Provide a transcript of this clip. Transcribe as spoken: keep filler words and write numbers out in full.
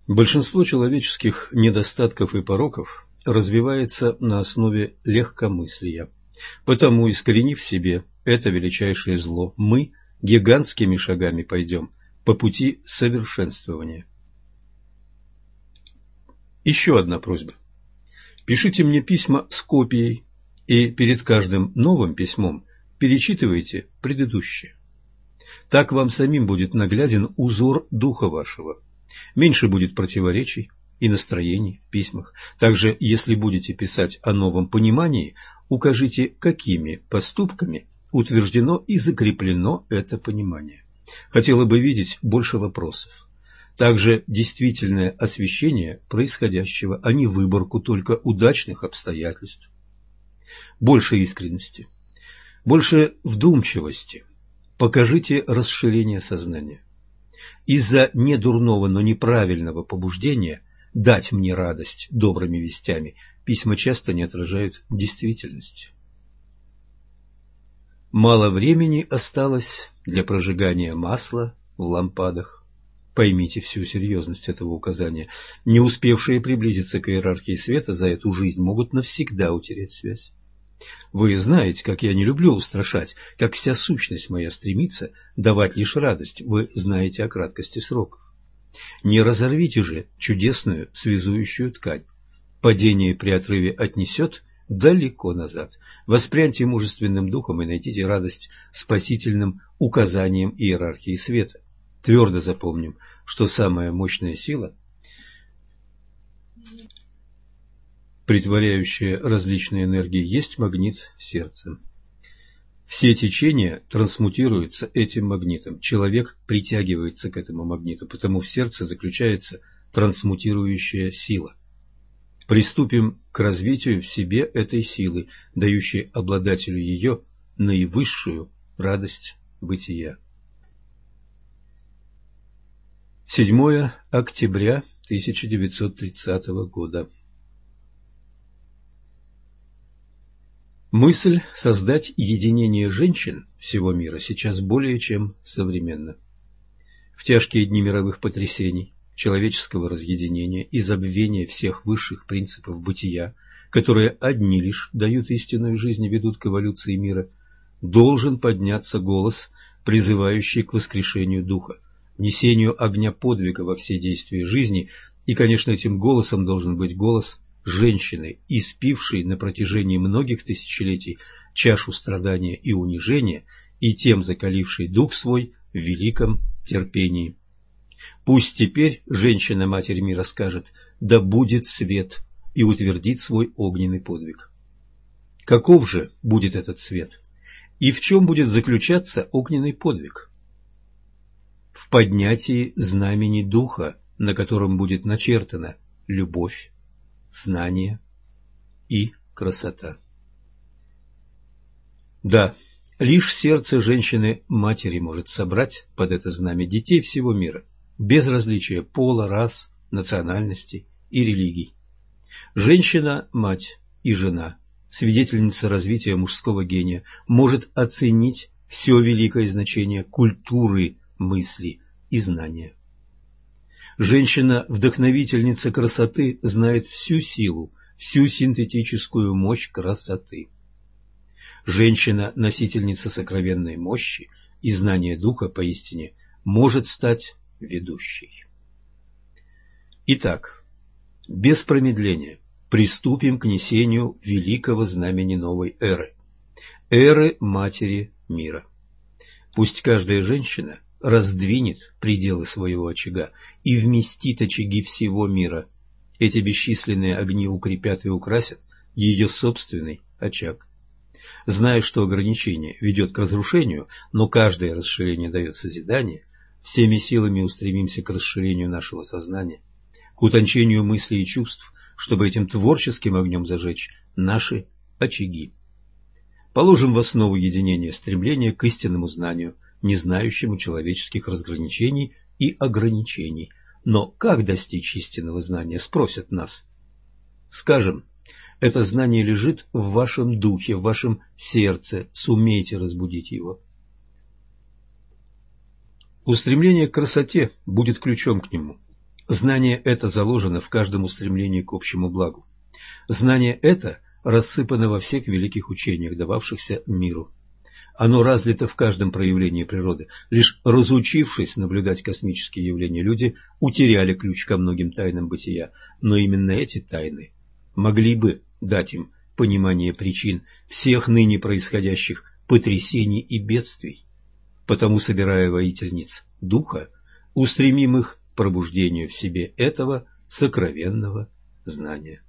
Большинство человеческих недостатков и пороков развивается на основе легкомыслия. Потому, искоренив в себе это величайшее зло, мы гигантскими шагами пойдем по пути совершенствования. Еще одна просьба. Пишите мне письма с копией, и перед каждым новым письмом перечитывайте предыдущее. Так вам самим будет нагляден узор духа вашего. Меньше будет противоречий и настроений в письмах. Также, если будете писать о новом понимании, укажите, какими поступками утверждено и закреплено это понимание. Хотела бы видеть больше вопросов. Также действительное освещение происходящего, а не выборку только удачных обстоятельств. Больше искренности, больше вдумчивости. Покажите расширение сознания. Из-за недурного, но неправильного побуждения дать мне радость добрыми вестями письма часто не отражают действительности. Мало времени осталось для прожигания масла в лампадах. Поймите всю серьезность этого указания. Не успевшие приблизиться к иерархии света за эту жизнь могут навсегда утерять связь. Вы знаете, как я не люблю устрашать, как вся сущность моя стремится давать лишь радость. Вы знаете о краткости сроков. Не разорвите же чудесную связующую ткань. Падение при отрыве отнесет далеко назад. Воспряньте мужественным духом и найдите радость спасительным указанием иерархии света. Твердо запомним, что самая мощная сила, притворяющая различные энергии, есть магнит сердца. Все течения трансмутируются этим магнитом. Человек притягивается к этому магниту, потому в сердце заключается трансмутирующая сила. Приступим к развитию в себе этой силы, дающей обладателю ее наивысшую радость бытия. седьмое октября тысяча девятьсот тридцатого года. Мысль создать единение женщин всего мира сейчас более чем современна. В тяжкие дни мировых потрясений, человеческого разъединения и забвения всех высших принципов бытия, которые одни лишь дают истинную жизнь и ведут к эволюции мира, должен подняться голос, призывающий к воскрешению духа, несению огня подвига во все действия жизни, и, конечно, этим голосом должен быть голос женщины, испившей на протяжении многих тысячелетий чашу страдания и унижения, и тем закалившей дух свой в великом терпении. Пусть теперь женщина-матерь мира скажет: «Да будет свет», и утвердит свой огненный подвиг. Каков же будет этот свет? И в чем будет заключаться огненный подвиг? В поднятии знамени духа, на котором будет начертана любовь, знание и красота. Да, лишь сердце женщины-матери может собрать под это знамя детей всего мира, без различия пола, рас, национальностей и религий. Женщина-мать и жена, свидетельница развития мужского гения, может оценить все великое значение культуры, мысли и знания. Женщина-вдохновительница красоты знает всю силу, всю синтетическую мощь красоты. Женщина-носительница сокровенной мощи и знания духа поистине может стать ведущей. Итак, без промедления приступим к несению великого знамени новой эры, эры Матери мира. Пусть каждая женщина раздвинет пределы своего очага и вместит очаги всего мира. Эти бесчисленные огни укрепят и украсят ее собственный очаг. Зная, что ограничение ведет к разрушению, но каждое расширение дает созидание, всеми силами устремимся к расширению нашего сознания, к утончению мыслей и чувств, чтобы этим творческим огнем зажечь наши очаги. Положим в основу единения стремление к истинному знанию, не знающему человеческих разграничений и ограничений. Но как достичь истинного знания, спросят нас. Скажем, это знание лежит в вашем духе, в вашем сердце, сумейте разбудить его. Устремление к красоте будет ключом к нему. Знание это заложено в каждом устремлении к общему благу. Знание это рассыпано во всех великих учениях, дававшихся миру. Оно разлито в каждом проявлении природы. Лишь разучившись наблюдать космические явления, люди утеряли ключ ко многим тайнам бытия, но именно эти тайны могли бы дать им понимание причин всех ныне происходящих потрясений и бедствий. Потому, собирая воительниц духа, устремим их к пробуждению в себе этого сокровенного знания.